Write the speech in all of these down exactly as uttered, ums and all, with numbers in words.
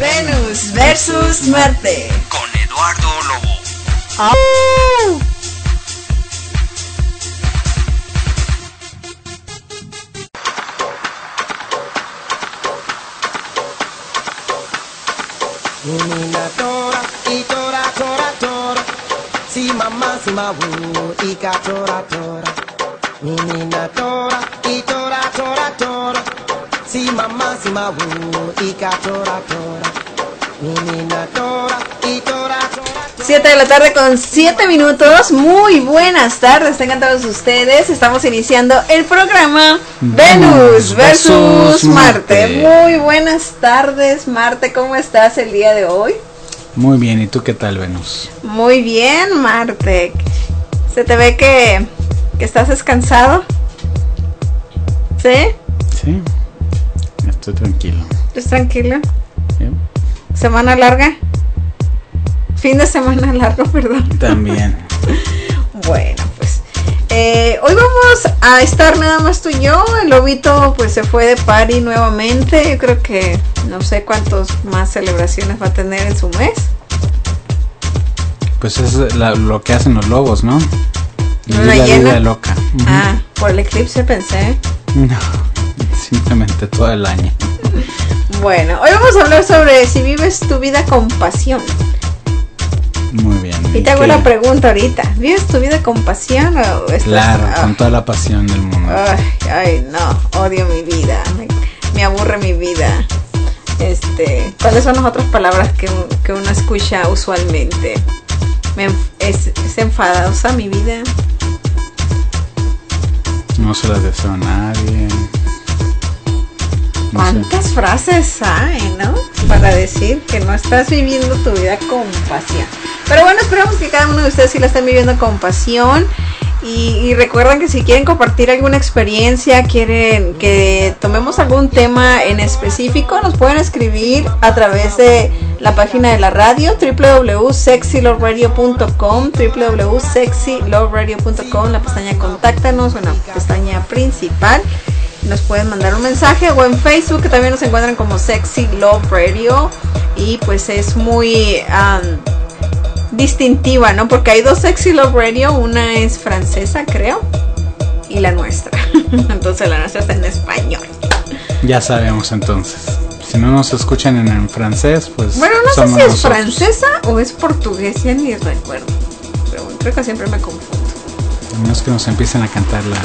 Venus versus Marte con Eduardo Lobo. ¡Oh! Nina tora, y tora, tora, tora. Si mamá, si mabu, y ka tora, tora. Nina tora, y tora, tora, tora. Si mamá, si mabu, y ka tora, tora. Nina tora, y tora, tora. siete de la tarde con siete minutos. Muy buenas tardes, tengan todos ustedes. Estamos iniciando el programa Venus versus Marte. Muy buenas tardes, Marte. ¿Cómo estás el día de hoy? Muy bien, ¿y tú qué tal, Venus? Muy bien, Marte. Se te ve que, que estás descansado. ¿Sí? Sí, estoy tranquilo. ¿Estás tranquilo? ¿Sí? ¿Semana larga? Fin de semana largo, perdón. También. Bueno, pues eh, hoy vamos a estar nada más tú y yo. El Lobito pues se fue de party nuevamente. Yo creo que no sé cuántos más celebraciones va a tener en su mes. Pues es la, lo que hacen los lobos, ¿no? Vivir ¿Luna la llena? vida loca. Uh-huh. Ah, por el eclipse pensé. No, simplemente todo el año. Bueno, hoy vamos a hablar sobre si vives tu vida con pasión. Muy bien. Y te hago ¿qué? la pregunta ahorita. ¿Vives tu vida con pasión o estás...? Claro, ah, con toda la pasión del mundo. Ay, ay, no, odio mi vida, me, me aburre mi vida. Este, ¿cuáles son las otras palabras que, que uno escucha usualmente? Me, es, es enfadosa mi vida. No se las deseo a nadie. No ¿Cuántas sé. frases hay, no? Para decir que no estás viviendo tu vida con pasión. Pero bueno, esperamos que cada uno de ustedes sí la estén viviendo con pasión. Y, y recuerden que si quieren compartir alguna experiencia, quieren que tomemos algún tema en específico, nos pueden escribir a través de la página de la radio, doble u doble u doble u punto sexy love radio punto com, doble u doble u doble u punto sexy love radio punto com, la pestaña contáctanos o en la pestaña principal. Nos pueden mandar un mensaje o en Facebook, que también nos encuentran como Sexy Love Radio. Y pues es muy um, distintiva, ¿no? Porque hay dos Sexy Love Radio, una es francesa, creo, y la nuestra. Entonces la nuestra está en español. Ya sabemos entonces. Si no nos escuchan en, en francés, pues bueno, no sé somos si es nosotros. francesa o es portugués, ya ni recuerdo. Pero bueno, creo que siempre me confundo. A menos que nos empiecen a cantar la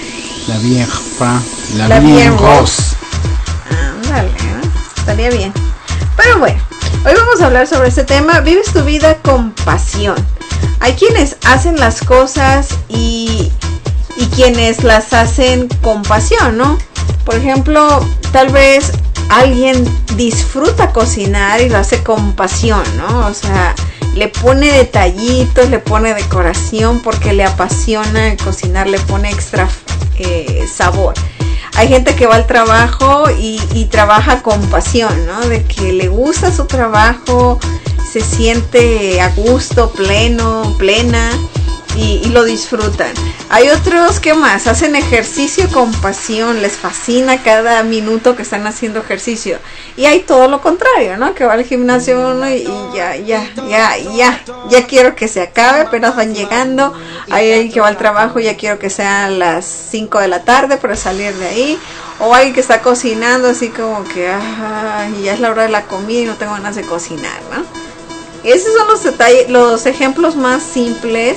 La Bien Fra, La, La Bien Bien Rose. Ándale, ¿eh? Estaría bien. Pero bueno, hoy vamos a hablar sobre este tema. Vives tu vida con pasión. Hay quienes hacen las cosas y, y quienes las hacen con pasión, ¿no? Por ejemplo, tal vez alguien disfruta cocinar y lo hace con pasión, ¿no? O sea, le pone detallitos, le pone decoración porque le apasiona cocinar, le pone extra eh, sabor. Hay gente que va al trabajo y, y trabaja con pasión, ¿no? De que le gusta su trabajo, se siente a gusto, pleno, plena y, y lo disfrutan. Hay otros que más hacen ejercicio con pasión, les fascina cada minuto que están haciendo ejercicio. Y hay todo lo contrario, ¿no? Que va al gimnasio uno y, y ya, ya, ya, ya, ya quiero que se acabe, apenas van llegando. Hay alguien que va al trabajo y ya quiero que sean las cinco de la tarde para salir de ahí. O alguien que está cocinando así como que, ay, ya es la hora de la comida y no tengo ganas de cocinar, ¿no? Esos son los detalles, los ejemplos más simples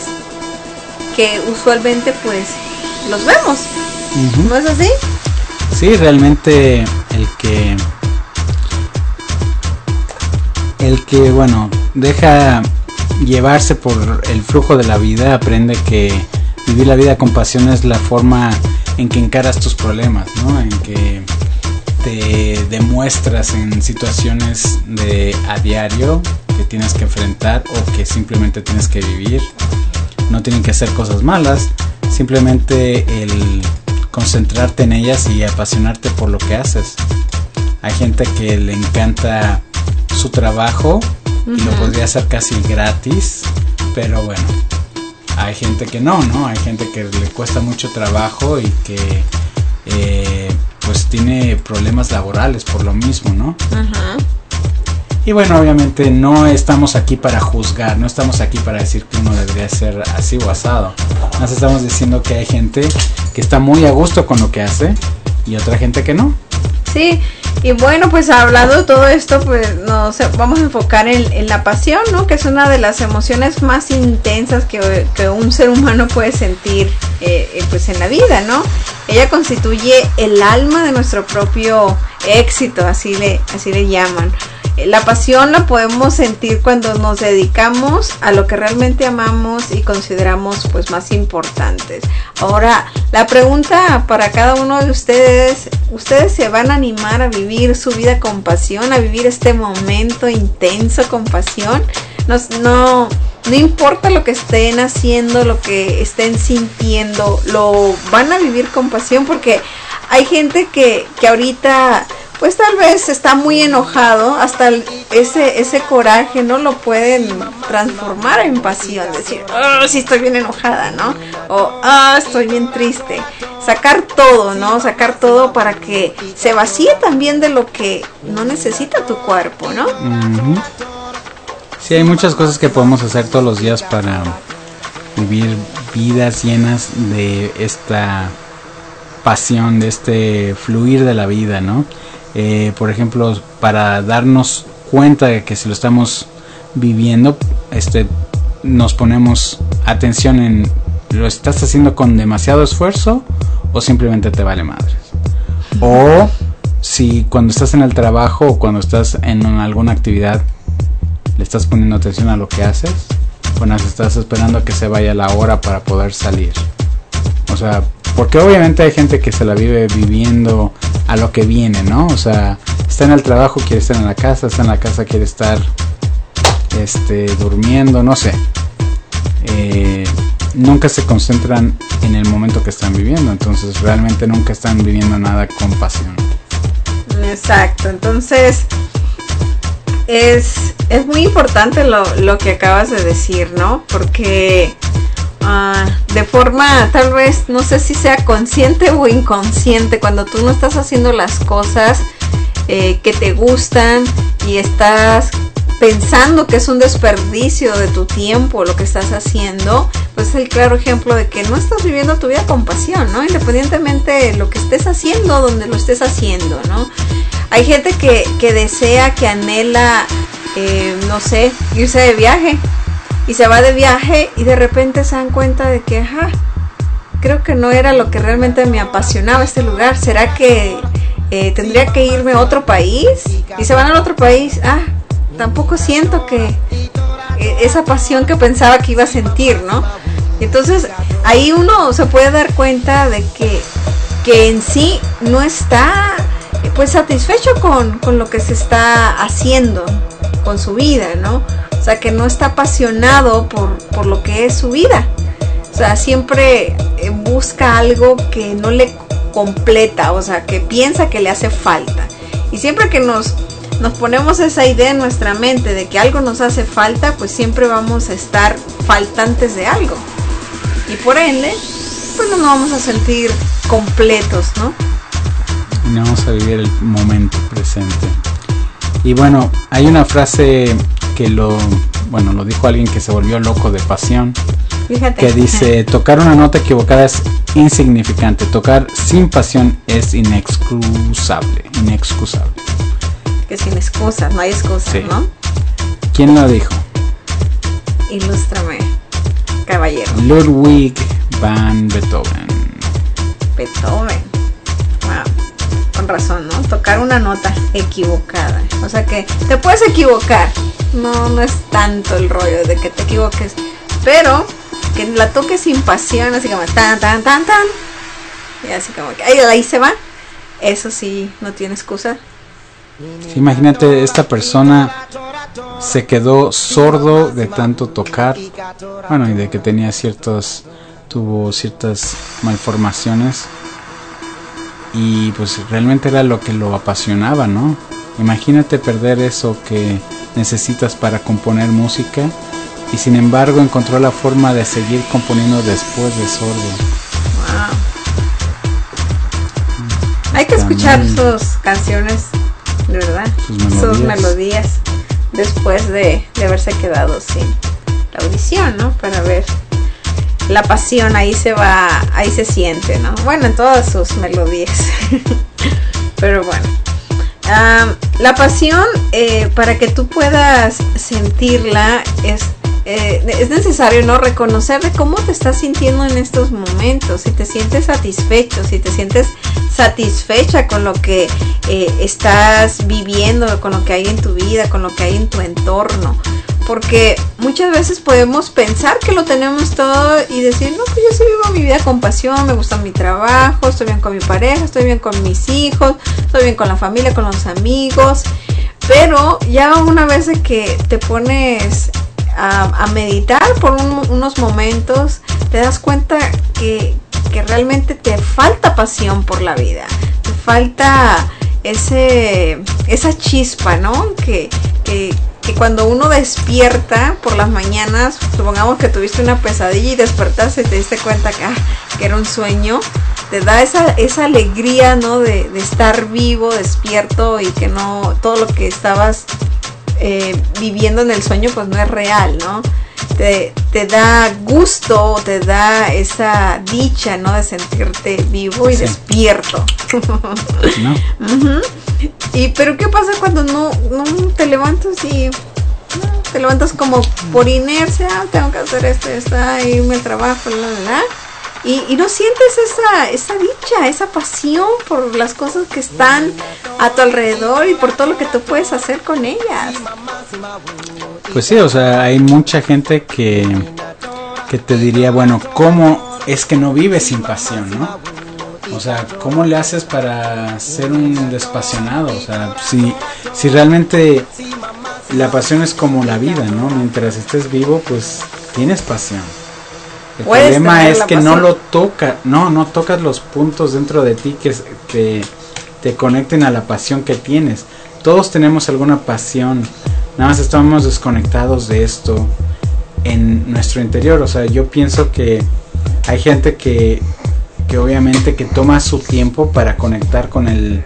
que usualmente pues los vemos. Uh-huh. ¿No es así? Sí, realmente el que el que bueno deja llevarse por el flujo de la vida aprende que vivir la vida con pasión es la forma en que encaras tus problemas, ¿no? En que te demuestras en situaciones de a diario que tienes que enfrentar o que simplemente tienes que vivir. No tienen que ser cosas malas, simplemente el concentrarte en ellas y apasionarte por lo que haces. Hay gente que le encanta su trabajo uh-huh. y lo podría hacer casi gratis, pero bueno, hay gente que no, ¿no? Hay gente que le cuesta mucho trabajo y que eh, pues tiene problemas laborales por lo mismo, ¿no? Uh-huh. Y bueno, obviamente no estamos aquí para juzgar, no estamos aquí para decir que uno debería ser así o asado. Nos estamos diciendo que hay gente que está muy a gusto con lo que hace y otra gente que no. Sí, y bueno, pues hablando de todo esto, pues nos vamos a enfocar en, en la pasión, ¿no? Que es una de las emociones más intensas que, que un ser humano puede sentir eh, pues en la vida, ¿no? Ella constituye el alma de nuestro propio éxito, así le, así le llaman. La pasión la podemos sentir cuando nos dedicamos a lo que realmente amamos y consideramos pues más importantes. Ahora, la pregunta para cada uno de ustedes, ¿ustedes se van a animar a vivir su vida con pasión, a vivir este momento intenso con pasión? No, no, no importa lo que estén haciendo, lo que estén sintiendo, lo van a vivir con pasión, porque hay gente que, que ahorita pues tal vez está muy enojado, hasta el, ese ese coraje no lo pueden transformar en pasión, decir, oh, sí estoy bien enojada, ¿no? O, ah, oh, estoy bien triste. Sacar todo, ¿no? Sacar todo para que se vacíe también de lo que no necesita tu cuerpo, ¿no? Uh-huh. Sí, hay muchas cosas que podemos hacer todos los días para vivir vidas llenas de esta pasión, de este fluir de la vida, ¿no? Eh, por ejemplo, para darnos cuenta de que si lo estamos viviendo, este, nos ponemos atención en ¿lo estás haciendo con demasiado esfuerzo o simplemente te vale madres? O si cuando estás en el trabajo o cuando estás en alguna actividad le estás poniendo atención a lo que haces, bueno, estás esperando a que se vaya la hora para poder salir. O sea, porque obviamente hay gente que se la vive viviendo a lo que viene, ¿no? O sea, está en el trabajo, quiere estar en la casa, está en la casa, quiere estar este, durmiendo, no sé. Eh, nunca se concentran en el momento que están viviendo, entonces realmente nunca están viviendo nada con pasión. Exacto, entonces es, es muy importante lo, lo que acabas de decir, ¿no? Porque Uh, de forma tal vez, no sé si sea consciente o inconsciente, cuando tú no estás haciendo las cosas eh, que te gustan y estás pensando que es un desperdicio de tu tiempo lo que estás haciendo, pues es el claro ejemplo de que no estás viviendo tu vida con pasión, ¿no? Independientemente de lo que estés haciendo, donde lo estés haciendo, ¿no? Hay gente que, que desea, que anhela, eh, no sé, irse de viaje. Y se va de viaje y de repente se dan cuenta de que, ajá, creo que no era lo que realmente me apasionaba este lugar. ¿Será que eh, tendría que irme a otro país? Y se van al otro país. Ah, tampoco siento que eh, esa pasión que pensaba que iba a sentir, ¿no? Entonces ahí uno se puede dar cuenta de que, que en sí no está pues satisfecho con, con lo que se está haciendo con su vida, ¿no? O sea, que no está apasionado por, por lo que es su vida. O sea, siempre busca algo que no le completa, o sea, que piensa que le hace falta. Y siempre que nos, nos ponemos esa idea en nuestra mente de que algo nos hace falta, pues siempre vamos a estar faltantes de algo. Y por ende, pues no nos vamos a sentir completos, ¿no? Y no vamos a vivir el momento presente. Y bueno, hay una frase que lo, bueno, lo dijo alguien que se volvió loco de pasión. Fíjate. Que dice, tocar una nota equivocada es insignificante, tocar sin pasión es inexcusable, inexcusable. Que sin excusas, no hay excusas, sí. ¿No? ¿Quién lo dijo? Ilústrame, caballero. Ludwig van Beethoven. Beethoven. Wow. Con razón, ¿no? Tocar una nota equivocada. O sea que te puedes equivocar. No, no es tanto el rollo de que te equivoques. Pero que la toques sin pasión, así como tan, tan, tan, tan. Y así como que ahí, ahí se va. Eso sí, no tiene excusa. Sí, imagínate, esta persona se quedó sordo de tanto tocar. Bueno, y de que tenía ciertos, tuvo ciertas malformaciones. Y pues realmente era lo que lo apasionaba, ¿no? Imagínate perder eso que necesitas para componer música. Y sin embargo encontró la forma de seguir componiendo después de sordo. Wow. Hay que escuchar sus canciones, de verdad, sus melodías. sus melodías. después de, de haberse quedado sin la audición, ¿no? Para ver la pasión, ahí se va, ahí se siente, ¿no? Bueno, en todas sus melodías. Pero bueno, um, la pasión, eh, para que tú puedas sentirla, es Eh, es necesario, ¿no?, reconocer de cómo te estás sintiendo en estos momentos. Si te sientes satisfecho, si te sientes satisfecha con lo que eh, estás viviendo, con lo que hay en tu vida, con lo que hay en tu entorno. Porque muchas veces podemos pensar que lo tenemos todo y decir, no, pues yo sí vivo mi vida con pasión, me gusta mi trabajo, estoy bien con mi pareja, estoy bien con mis hijos, estoy bien con la familia, con los amigos. Pero ya una vez que te pones A, a meditar por un, unos momentos, te das cuenta que, que realmente te falta pasión por la vida, te falta ese esa chispa, ¿no? Que, que, que cuando uno despierta por las mañanas, supongamos que tuviste una pesadilla y despertaste y te diste cuenta que, ah, que era un sueño, te da esa, esa alegría, ¿no? De, de estar vivo, despierto, y que no, todo lo que estabas Eh, viviendo en el sueño pues no es real, ¿no? Te, te da gusto, te da esa dicha, ¿no? De sentirte vivo y sí, despierto. ¿No? Uh-huh. Y pero ¿qué pasa cuando no, no te levantas y no, te levantas como por inercia? Tengo que hacer esto, está, irme al trabajo, la, la, la. Y, y no sientes esa, esa dicha, esa pasión por las cosas que están a tu alrededor y por todo lo que tú puedes hacer con ellas. Pues sí, o sea, hay mucha gente que, que te diría, bueno, ¿cómo es que no vives sin pasión, no? O sea, ¿cómo le haces para ser un despasionado? O sea, si, si realmente la pasión es como la vida, ¿no? Mientras estés vivo, pues tienes pasión. El problema es que no lo toca, no, no tocas los puntos dentro de ti que te, te conecten a la pasión que tienes. Todos tenemos alguna pasión, nada más estamos desconectados de esto en nuestro interior. O sea, yo pienso que hay gente que, que obviamente que toma su tiempo para conectar con el,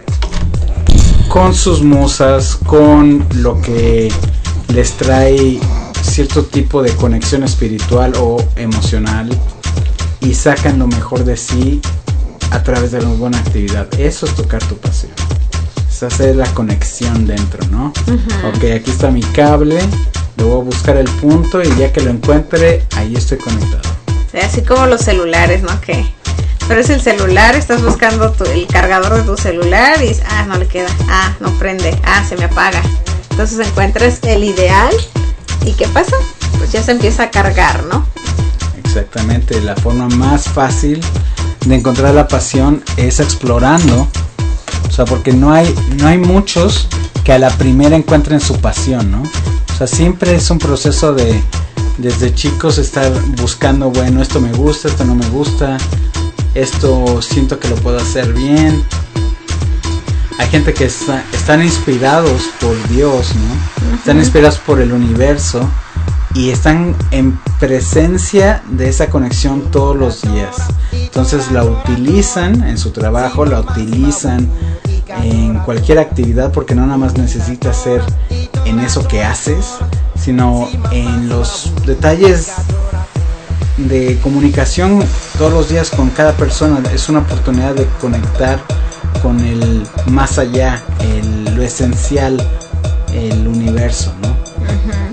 con sus musas, con lo que les trae cierto tipo de conexión espiritual o emocional, y sacan lo mejor de sí a través de una buena actividad. Eso es tocar tu pasión, es hacer la conexión dentro, ¿no? Uh-huh. Ok, aquí está mi cable, le voy a buscar el punto y ya que lo encuentre, ahí estoy conectado. Sí, así como los celulares, ¿no? Que pero es el celular, estás buscando tu, el cargador de tu celular y ah, no le queda, ah, no prende, ah, se me apaga. Entonces encuentras el ideal. ¿Y qué pasa? Pues ya se empieza a cargar, ¿no? Exactamente, la forma más fácil de encontrar la pasión es explorando. O sea, porque no hay, no hay muchos que a la primera encuentren su pasión, ¿no? O sea, siempre es un proceso de, desde chicos, estar buscando, bueno, esto me gusta, esto no me gusta, esto siento que lo puedo hacer bien. Hay gente que está, están inspirados por Dios, ¿no? Uh-huh. Están inspirados por el universo y están en presencia de esa conexión todos los días. Entonces la utilizan en su trabajo, la utilizan en cualquier actividad, porque no nada más necesitas ser en eso que haces, sino en los detalles de comunicación todos los días con cada persona. Es una oportunidad de conectar con el más allá, el, lo esencial, el universo, ¿no? Uh-huh.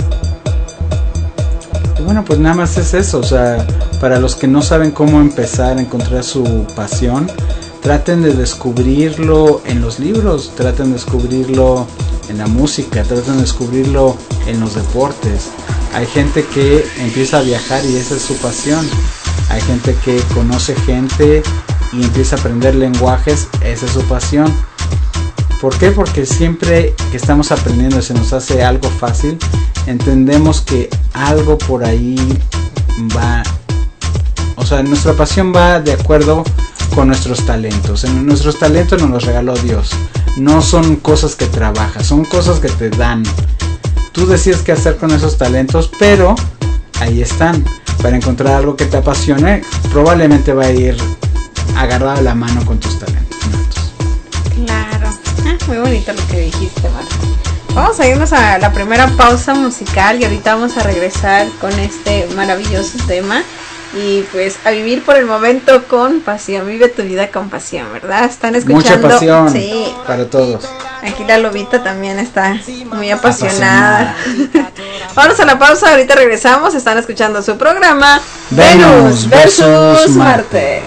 Y bueno, pues nada más es eso. O sea, para los que no saben cómo empezar a encontrar su pasión, traten de descubrirlo en los libros, traten de descubrirlo en la música, traten de descubrirlo en los deportes. Hay gente que empieza a viajar y esa es su pasión. Hay gente que conoce gente y empieza a aprender lenguajes, esa es su pasión. ¿Por qué? Porque siempre que estamos aprendiendo y se nos hace algo fácil, entendemos que algo por ahí va, o sea, nuestra pasión va de acuerdo con nuestros talentos. En nuestros talentos nos los regaló Dios, no son cosas que trabajas, son cosas que te dan. Tú decides qué hacer con esos talentos, pero ahí están. Para encontrar algo que te apasione, probablemente va a ir agarrado de la mano con tus talentos. Claro, ah, muy bonito lo que dijiste, Marta. Vamos a irnos a la primera pausa musical y ahorita vamos a regresar con este maravilloso tema. Y pues a vivir por el momento con pasión. Vive tu vida con pasión, ¿verdad? Están escuchando. Mucha pasión, sí, para todos. Aquí la lobita también está muy apasionada. apasionada. Vamos a la pausa, ahorita regresamos. Están escuchando su programa Venus versus Marte.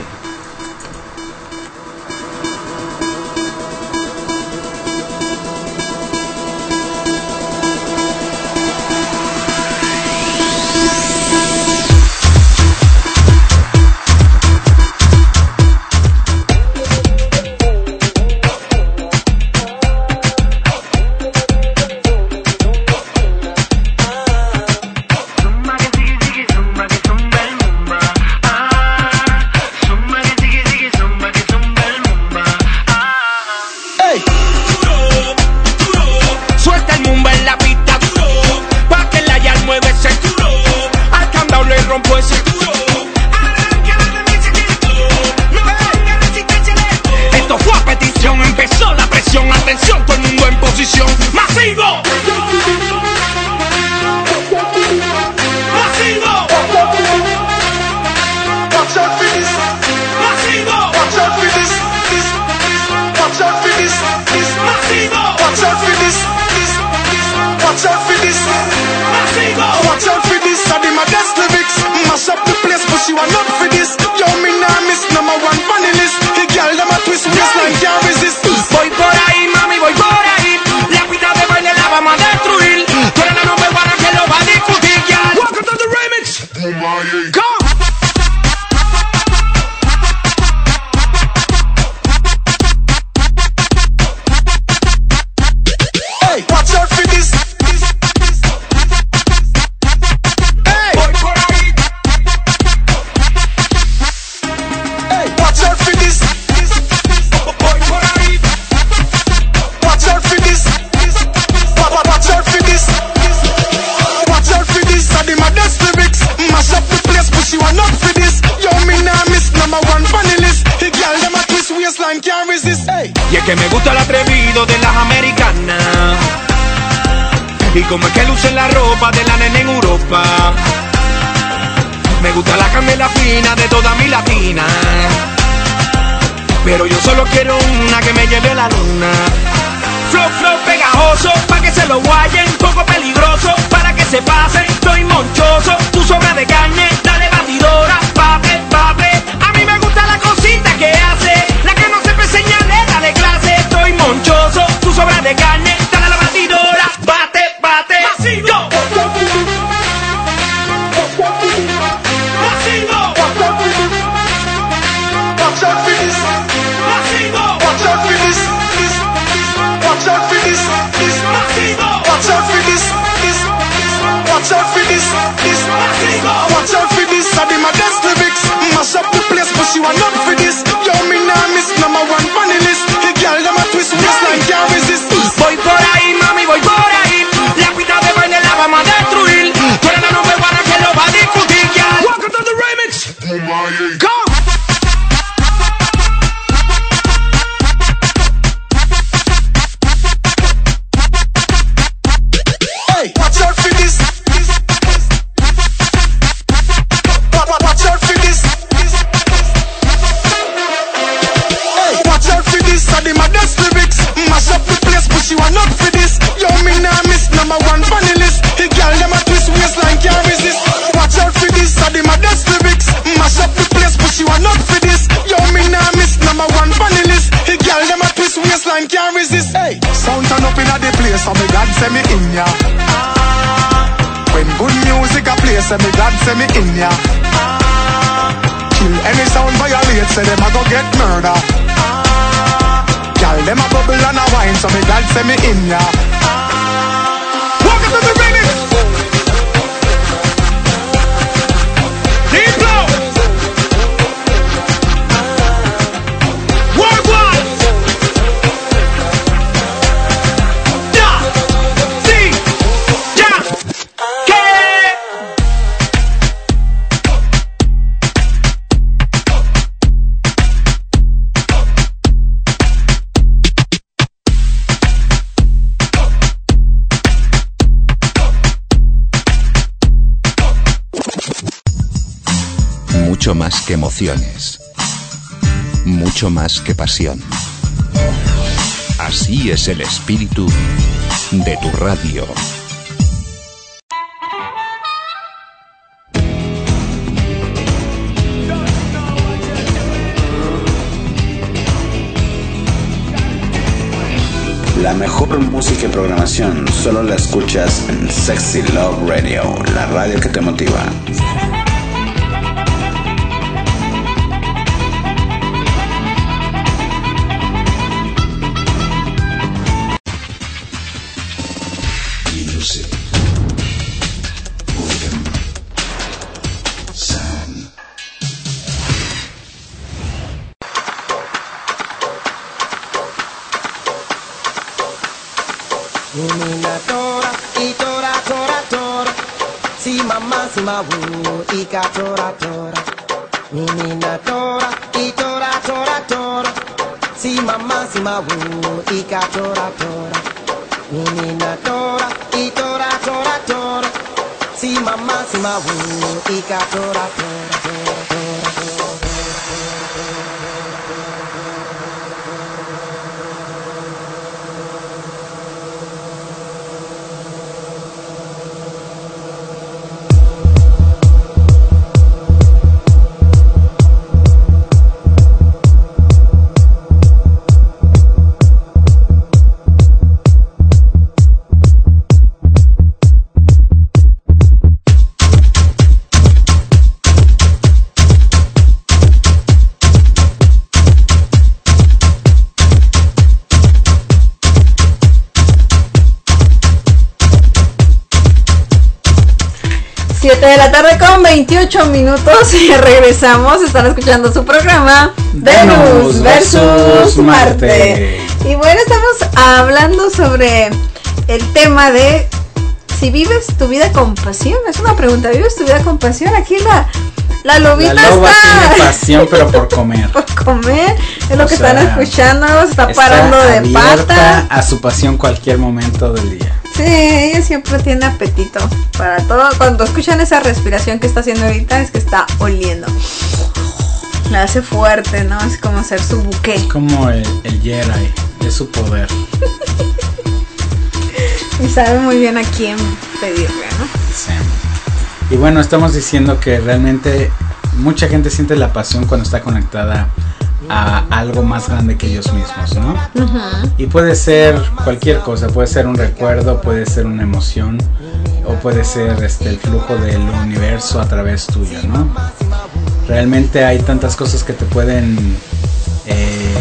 Como es que luce la ropa de la nena en Europa. Me gusta la candela fina de toda mi latina, pero yo solo quiero una que me lleve a la luna. Flow, flow pegajoso, pa' que se lo guayen. Poco peligroso, para que se pase. Estoy monchoso, tu sobra de carne. Dale batidora, bate, bate. A mí me gusta la cosita que hace, la que no se preseña, le dale clase. Estoy monchoso, tu sobra de carne. Dale la batidora, bate. Masivo. Masivo. Watch out for this. Masivo. Watch out for this. Watch out for this. Masivo. Watch out for this. Watch out for this. Masivo. Watch out for this. I did my best lyrics. Mash up the place, but she want not for this. Yo, me nah miss number one funny list. The girl them a twist waistline can't resist. Voy por ahí, mami, voy por ahí. Vamos a destruir. Tú eres la number one que lo va a discutir, ya. Welcome to the remix. Go. Hey, watch out for this. Watch out for this. Hey, watch out for this. I did my best lyrics. Mash up the place, but she want not for this. Yo, me nah miss number one funny list. The girl them a twist waistline can't resist. Watch out for this, I did my best lyrics. Mash up the place, but she want not for this. Yo, me nah miss number one funny list. The girl them a twist waistline can't resist. Hey, sound turn up inna the place, so me glad say me in ya. When good music a play, say me glad say me in ya. Kill any sound violate, say them a go get murder. Girl them a bubble and a wine, so me glad say me in ya. Welcome to the remix. Deep blow. Worldwide. Da. Si. Ya. Que. que emociones. Mucho más que pasión. Así es el espíritu de tu radio. La mejor música y programación solo la escuchas en Sexy Love Radio, la radio que te motiva. Music, rhythm, sound. Nina tora, y tora, tora, tora. Si mamá, si ma wu, y ka tora, tora. Nina tora, y tora, tora, tora. Si mamá, si ma wu, y ka tora, tora. Nina tora, y tora, tora, tora. Si mamá, si ma wu, y ka tora, tora, tora, tora, tora. siete de la tarde con veintiocho minutos y regresamos. Están escuchando su programa Venus versus Marte. Y bueno, estamos hablando sobre el tema de si vives tu vida con pasión. Es una pregunta, ¿vives tu vida con pasión? Aquí la, la lobita la loba está... tiene pasión, pero por comer. Por comer, es lo O que sea, están escuchando, se está, Está parando de abierta pata. a su pasión cualquier momento del día. Sí, ella siempre tiene apetito para todo. Cuando escuchan esa respiración que está haciendo ahorita es que está oliendo. La hace fuerte, ¿no? Es como hacer su buque. Es como el, el Jedi, es su poder. Y sabe muy bien a quién pedirle, ¿no? Sí. Y bueno, estamos diciendo que realmente mucha gente siente la pasión cuando está conectada a algo más grande que ellos mismos, ¿no? Uh-huh. Y puede ser cualquier cosa, puede ser un recuerdo, puede ser una emoción, o puede ser este, el flujo del universo a través tuyo, ¿no? Realmente hay tantas cosas que te pueden eh,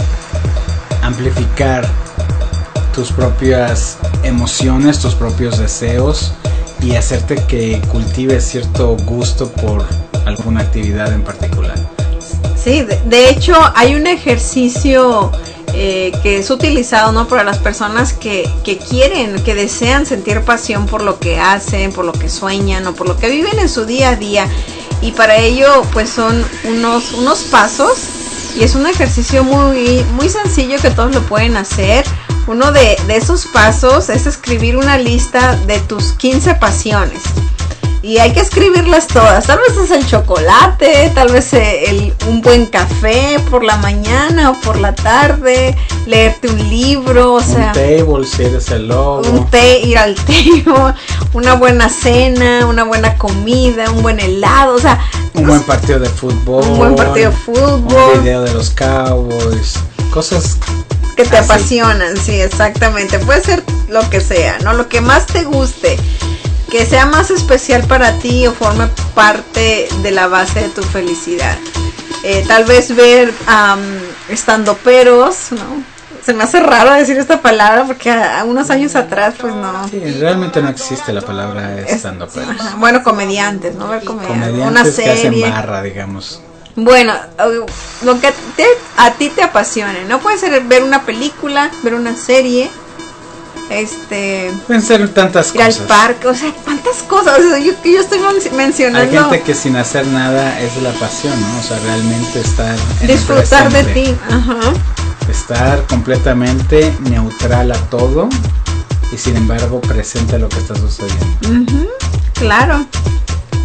amplificar tus propias emociones, tus propios deseos y hacerte que cultives cierto gusto por alguna actividad en particular. Sí, de, de hecho hay un ejercicio eh, que es utilizado, ¿no? Para las personas que, que quieren, que desean sentir pasión por lo que hacen, por lo que sueñan o por lo que viven en su día a día. Y para ello pues son unos, unos pasos y es un ejercicio muy, muy sencillo que todos lo pueden hacer. Uno de, de esos pasos es escribir una lista de tus quince pasiones. Y hay que escribirlas todas. Tal vez es el chocolate, tal vez el, un buen café por la mañana o por la tarde, leerte un libro, o sea, un table si eres el lobo, un té, ir al table, una buena cena, una buena comida, un buen helado, o sea, un buen partido de fútbol, un buen partido de fútbol, un video de los Cowboys, cosas que te así apasionan, sí, exactamente. Puede ser lo que sea, ¿no? Lo que más te guste, que sea más especial para ti o forme parte de la base de tu felicidad. Eh, tal vez ver um, estandoperos, ¿no? Se me hace raro decir esta palabra porque a, a unos años atrás, pues no. Sí, realmente no existe la palabra estandoperos. Ajá, bueno, comediantes, ¿no? Ver comediantes, Comediantes una que serie. hacen barra, digamos. Bueno, lo que te, a ti te apasione, ¿no? Puede ser ver una película, ver una serie, este... Pueden ser tantas ir cosas. al parque, o sea, cuántas cosas. O sea, yo, yo estoy mencionando... Hay gente que sin hacer nada es la pasión, ¿no? O sea, realmente estar en disfrutar el de presente, ti. Ajá. estar completamente neutral a todo y sin embargo presente a lo que está sucediendo. Uh-huh, claro.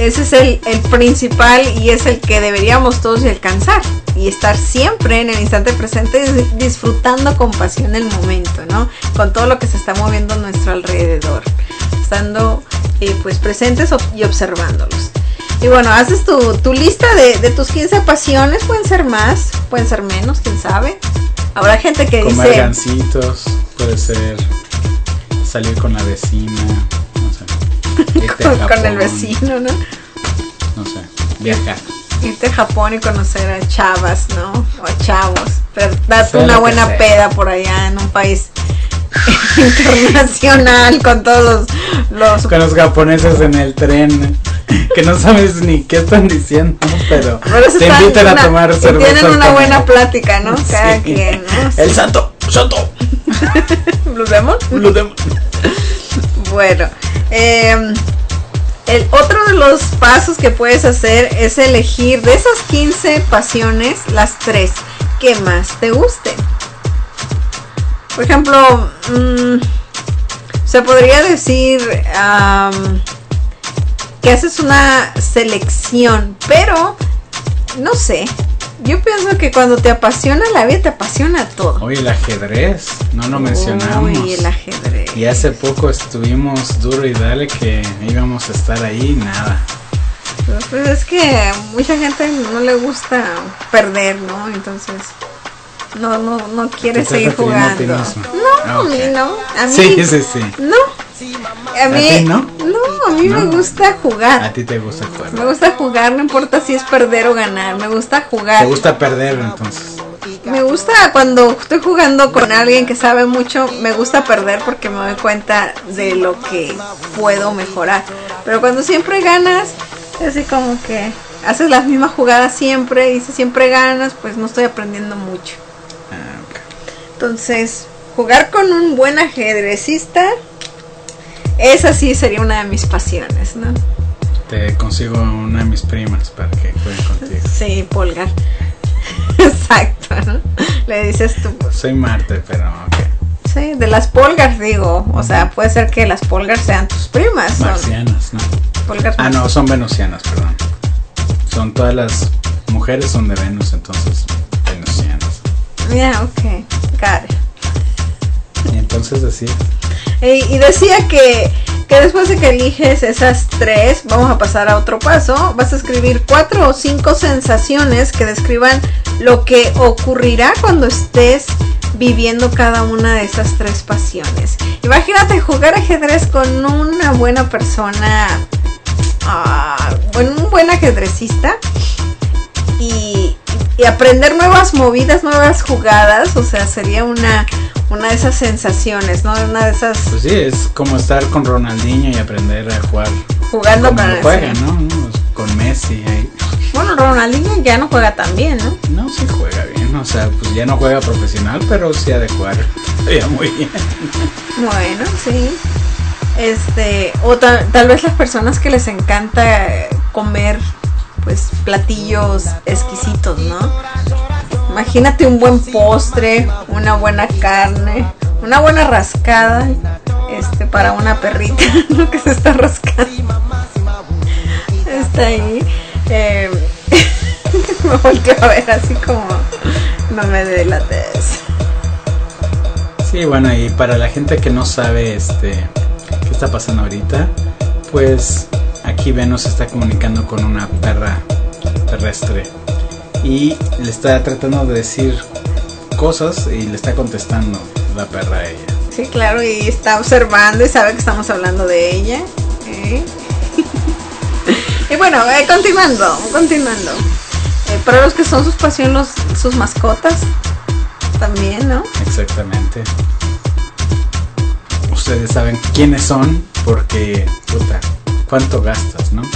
ese es el, el principal y es el que deberíamos todos alcanzar. Y estar siempre en el instante presente, disfrutando con pasión el momento, ¿no? Con todo lo que se está moviendo a nuestro alrededor. Estando eh, pues presentes y observándolos. Y bueno, haces tu, tu lista de, de tus quince pasiones. Pueden ser más, pueden ser menos, quién sabe. Habrá gente que comer dice... Comer gancitos, puede ser salir con la vecina, no sé. Irte con, a Japón, con el vecino, ¿no? No sé, viajar. Irte a Japón y conocer a chavas, ¿no? O a chavos. Pero darte Sea una lo buena que sea. peda por allá en un país internacional con todos los... Con los japoneses en el tren, que no sabes ni qué están diciendo, pero, Pero te están invitan una- a tomar y cerveza. tienen una con- buena plática, ¿no? Cada Sí. quien, ¿no? El santo, santo. ¿Los vemos? Lo dem- Bueno, eh, el otro de los pasos que puedes hacer es elegir de esas quince pasiones las tres que más te gusten. Por ejemplo, mmm, se podría decir um, que haces una selección, pero no sé. Yo pienso que cuando te apasiona la vida, te apasiona todo. Oye, el ajedrez, no lo mencionamos. Uy, el ajedrez. Y hace poco estuvimos duro y dale que íbamos a estar ahí, nada. Pues es que mucha gente no le gusta perder, ¿no? Entonces no no no quiere ¿Te estás seguir refiriendo a ti jugando. mismo? No, Ah, a mí ok. no. A mí Sí, sí, sí. no. A mí ti no? No, a mí No. me gusta A jugar. ti te gusta jugar. Me gusta jugar, no importa si es perder o ganar. Me gusta jugar. Te gusta perder entonces. Me gusta cuando estoy jugando con alguien que sabe mucho, me gusta perder porque me doy cuenta de lo que puedo mejorar. Pero cuando siempre ganas, es así como que haces las mismas jugadas siempre y si siempre ganas, pues no estoy aprendiendo mucho. Ah, ok. Entonces, jugar con un buen ajedrecista, esa sí sería una de mis pasiones, ¿no? Te consigo una de mis primas para que juegue contigo. Sí, Polgar. Exacto, ¿no? Le dices tú, pues, Soy Marte, pero ok. sí, de las Polgars digo, o sea, puede ser que las Polgars sean tus primas. son Marcianas, ¿no? Polgars Ah, no, son venusianas, perdón. Son todas las mujeres son de Venus, entonces venusianas. Yeah, ok, got it. Y entonces decía, Y, y decía que, que después de que eliges esas tres, vamos a pasar a otro paso, vas a escribir cuatro o cinco sensaciones que describan lo que ocurrirá cuando estés viviendo cada una de esas tres pasiones. Imagínate jugar ajedrez con una buena persona, uh, bueno, un buen ajedrecista y, y aprender nuevas movidas, nuevas jugadas, o sea, sería una... una de esas sensaciones, ¿no? Una de esas... pues sí, es como estar con Ronaldinho y aprender a jugar Jugando como con lo el- juega, ¿no? Con Messi ahí. Bueno, Ronaldinho ya no juega tan bien, ¿no? No, sí juega bien, o sea, pues ya no juega profesional, pero sí ha de jugar todavía muy bien. Bueno, sí. Este, o ta- tal vez las personas que les encanta eh, comer, pues, platillos exquisitos, ¿no? Imagínate un buen postre, una buena carne, una buena rascada, este, para una perrita, ¿no? Que se está rascando. Está ahí. Eh, me volteo a ver así como, no me delates. Sí, bueno, y para la gente que no sabe este qué está pasando ahorita, pues aquí Venus se está comunicando con una perra terrestre y le está tratando de decir cosas y le está contestando la perra a ella. Sí, claro, y está observando y sabe que estamos hablando de ella. ¿eh? Y bueno, eh, continuando, continuando. Eh, para los que son sus pasiones, los- sus mascotas, también, ¿no? Exactamente. Ustedes saben quiénes son porque, puta, ¿cuánto gastas, no?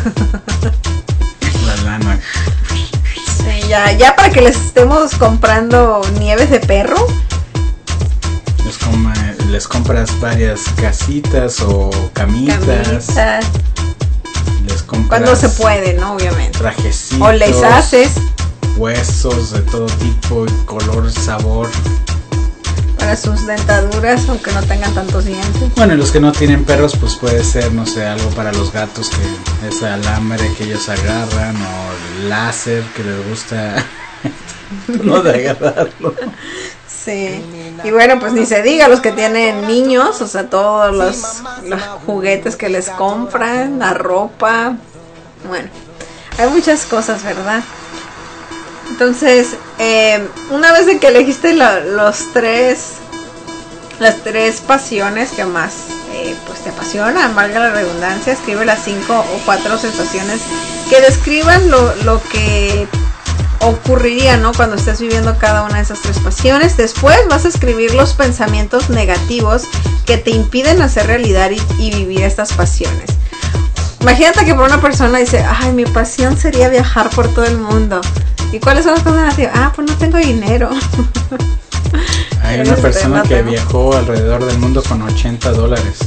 La lana. Sí, ya, ya para que les estemos comprando nieves de perro. Les, coma- les compras varias casitas o camitas. Camisas, Les compras cuando se puede, ¿no? Obviamente. trajecitos. O les haces Huesos de todo tipo, color, sabor. para para sus dentaduras, aunque no tengan tantos dientes. Bueno, y los que no tienen perros, pues puede ser, no sé, algo para los gatos, que es alambre que ellos agarran, o láser que les gusta no de agarrarlo. Sí, y bueno, pues ni se diga los que tienen niños, o sea, todos los, los juguetes que les compran, la ropa, bueno, hay muchas cosas, ¿verdad? Entonces, eh, una vez de que elegiste la, los tres, las tres pasiones que más eh, pues te apasionan, valga la redundancia, escribe las cinco o cuatro sensaciones que describan lo, lo que ocurriría, ¿no? Cuando estés viviendo cada una de esas tres pasiones. Después vas a escribir los pensamientos negativos que te impiden hacer realidad y, y vivir estas pasiones. Imagínate que por una persona dice, ay, mi pasión sería viajar por todo el mundo. ¿Y cuáles son las cosas negativas? Ah, pues no tengo dinero. Hay una persona que viajó alrededor del mundo con ochenta dólares.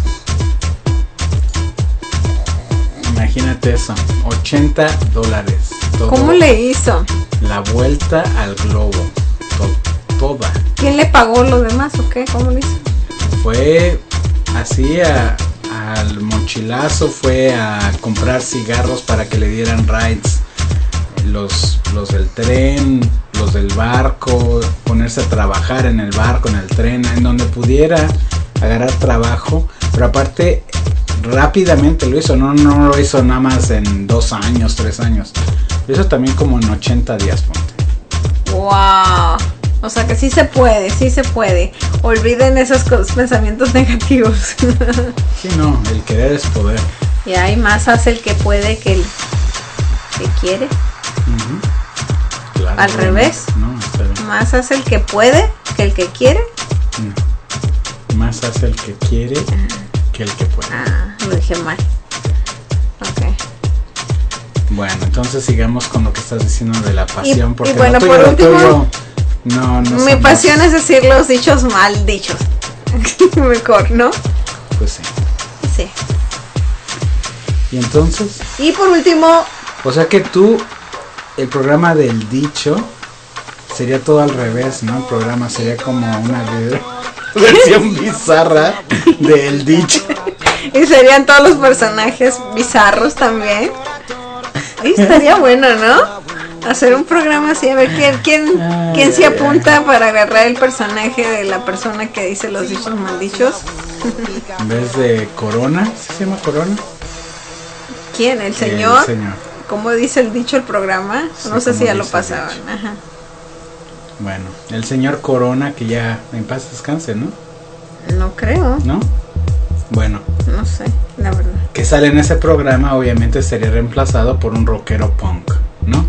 Imagínate eso, ochenta dólares. Todo, ¿cómo le hizo? La vuelta al globo, to, toda. ¿Quién le pagó lo demás o qué? ¿Cómo lo hizo? Fue así a, al mochilazo, fue a comprar cigarros para que le dieran rides. Los, los del tren, los del barco, ponerse a trabajar en el barco, en el tren, en donde pudiera agarrar trabajo, pero aparte rápidamente lo hizo, no, no lo hizo nada más en dos años, tres años, lo hizo también como en ochenta días, ponte. Wow, o sea que sí se puede, sí se puede, olviden esos pensamientos negativos. Sí, no, el querer es poder. Y hay más hace el que puede que el que quiere. Uh-huh. Claro, al revés, no, está bien. Más hace el que puede que el que quiere. No. Más hace el que quiere que el que puede. Ah, lo dije mal. Ok. Bueno, entonces sigamos con lo que estás diciendo de la pasión, Y, porque y bueno, lo tuyo, por lo último, tuyo, no, no mi somos- pasión es decir los dichos mal dichos. Mejor, ¿no? Pues sí. Sí. Y entonces, Y por último, o sea que tú, el programa del dicho sería todo al revés, ¿no? El programa sería como una ver- versión bizarra del dicho. y serían todos los personajes bizarros también. Y estaría bueno, ¿no? Hacer un programa así, a ver quién quién Ay, quién se ay, apunta para agarrar el personaje de la persona que dice los dichos maldichos. En vez de Corona, ¿sí se llama Corona? ¿Quién? ¿El señor? El señor. ¿Cómo dice el dicho el programa? No Sí, sé si como ya lo dice el pasaban. dicho. Ajá. Bueno, el señor Corona, que ya en paz descanse, ¿no? No creo, ¿No? Bueno, no sé, la verdad. que sale en ese programa obviamente sería reemplazado por un rockero punk, ¿no?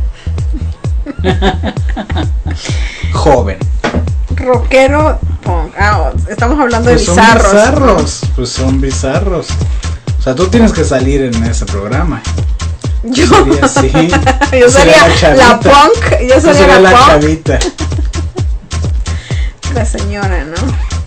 Joven. Rockero punk. Ah, estamos hablando de Pues son bizarros. bizarros, pues son bizarros. O sea, tú tienes que salir en ese programa. Yo, Sería así. yo Tú sería serías la, chavita. punk. Yo Tú sería serías la, la punk. chavita. La señora, ¿no?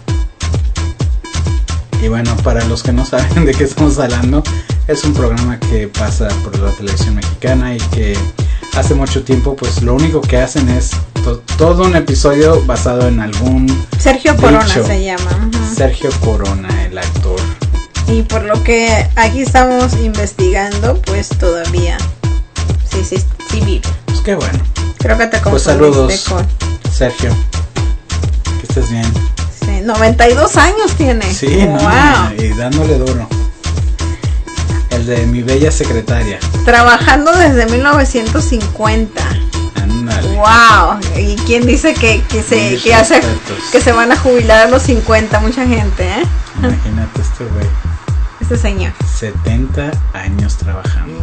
Y bueno, para los que no saben de qué estamos hablando, es un programa que pasa por la televisión mexicana y que hace mucho tiempo, pues lo único que hacen es to- todo un episodio basado en algún Sergio Corona dicho. se llama. Ujú. Sergio Corona, el actor. Y por lo que aquí estamos investigando, pues todavía sí, sí, sí vive. Pues qué bueno. Creo que te Pues confundiste saludos, con... Sergio. Que estés bien. Sí, noventa y dos años tiene. Sí, wow. no, y dándole duro. El de mi bella secretaria. Trabajando desde mil novecientos cincuenta. Ándale. Wow. ¿Y quién dice que, que se Mis que hace respetos. que se van a jubilar a los cincuenta? Mucha gente, ¿eh? Imagínate este güey. Este señor. setenta años trabajando.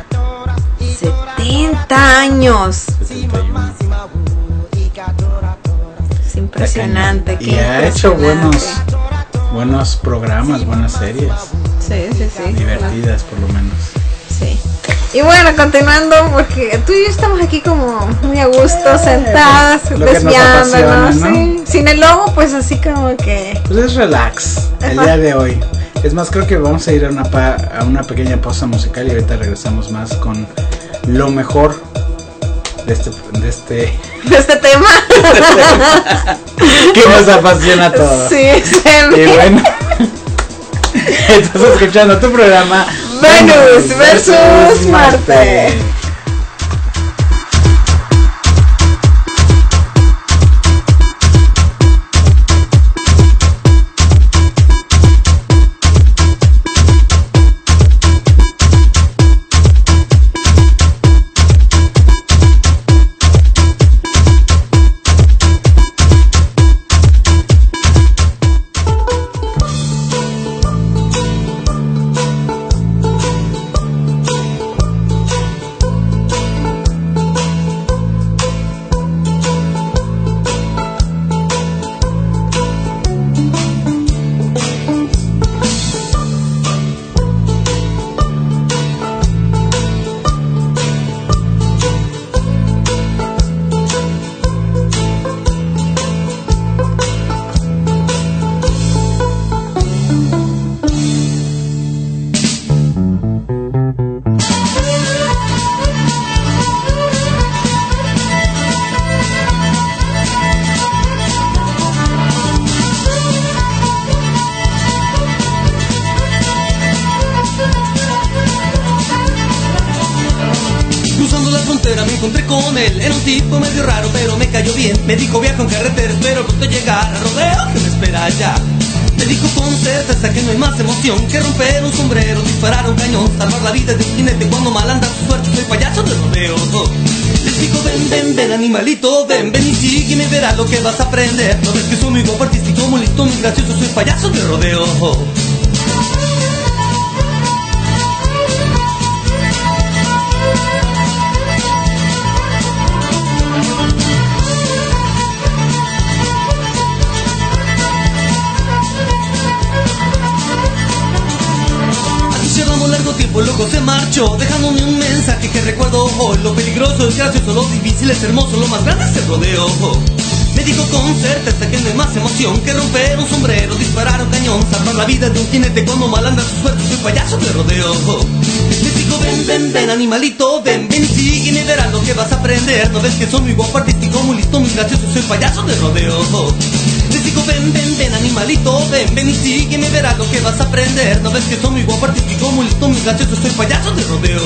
setenta años. setenta y uno. Es impresionante. Está qué cañón. Y ha hecho impresionante. buenos buenos programas, buenas series. Sí, sí, sí. Divertidas por lo menos. Sí. Y bueno, continuando, porque tú y yo estamos aquí como muy a gusto, sentadas, pues, lo que nos desviándonos, apasiona, ¿no? sí. Sin el logo, pues así como que... Pues es relax el Ajá. día de hoy. Es más, creo que vamos a ir a una, pa- a una pequeña pausa musical y ahorita regresamos más con lo mejor de este, de este de este tema. que nos apasiona todo. Sí, se Y ve. bueno, estás escuchando tu programa Venus versus Marte. Me encontré con él, era un tipo medio raro, pero me cayó bien. Me dijo viajo en carretera, espero pronto llegar a rodeo que me espera allá. Me dijo con certeza que no hay más emoción que romper un sombrero, disparar un cañón, salvar la vida de un jinete cuando mal anda su suerte. Soy payaso de rodeo. Les digo ven, ven, ven animalito, ven, ven y sígueme, verás lo que vas a aprender. No ves que soy muy guapo, artístico, muy listo, muy gracioso, soy payaso de rodeo. Tiempo loco se marchó, dejándome un mensaje que recuerdo hoy. Lo peligroso es gracioso, lo difícil es hermoso, lo más grande es el rodeo. Me dijo con certeza que no hay más emoción que romper un sombrero, disparar un cañón, salvar la vida de un jinete cuando mal anda su suerte. Soy payaso de rodeo. Les digo ven, ven, ven animalito, ven, ven y sígueme, verás lo que vas a aprender. No ves que soy muy guapo, artístico, muy listo, muy gracioso, soy payaso de rodeo. Les digo ven, ven, ven animalito, ven, ven y sígueme, verás lo que vas a aprender. No ves que soy muy guapo, artístico, muy listo, muy gracioso, soy payaso de rodeo.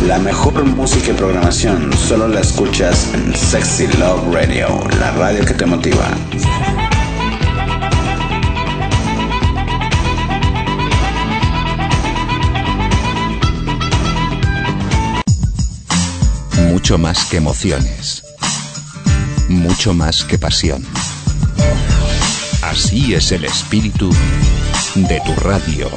La mejor música y programación solo la escuchas en Sexy Love Radio, la radio que te motiva. Mucho más que emociones. Mucho más que pasión. Así es el espíritu de tu radio.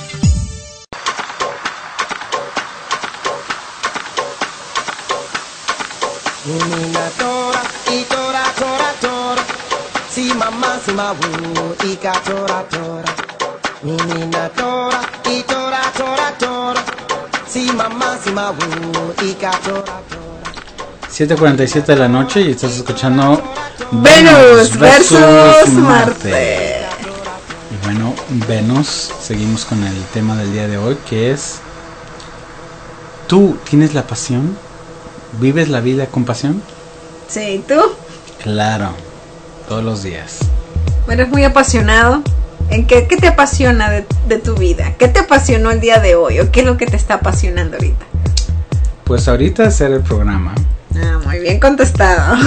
Nina tora, y tora, tora, tora. Si mamá, si ma wu, y ka tora, tora. Nina tora, y tora, tora, tora. Si mamá, si ma wu, y ka tora, tora. siete cuarenta y siete de la noche y estás escuchando Venus versus Marte. Y bueno, Venus, seguimos con el tema del día de hoy, que es: ¿tú tienes la pasión? ¿Vives la vida con pasión? Sí, ¿tú? Claro, todos los días. Eres muy apasionado. ¿En qué, qué te apasiona de, de tu vida? ¿Qué te apasionó el día de hoy? ¿O qué es lo que te está apasionando ahorita? Pues ahorita hacer el programa. Ah, muy bien contestado.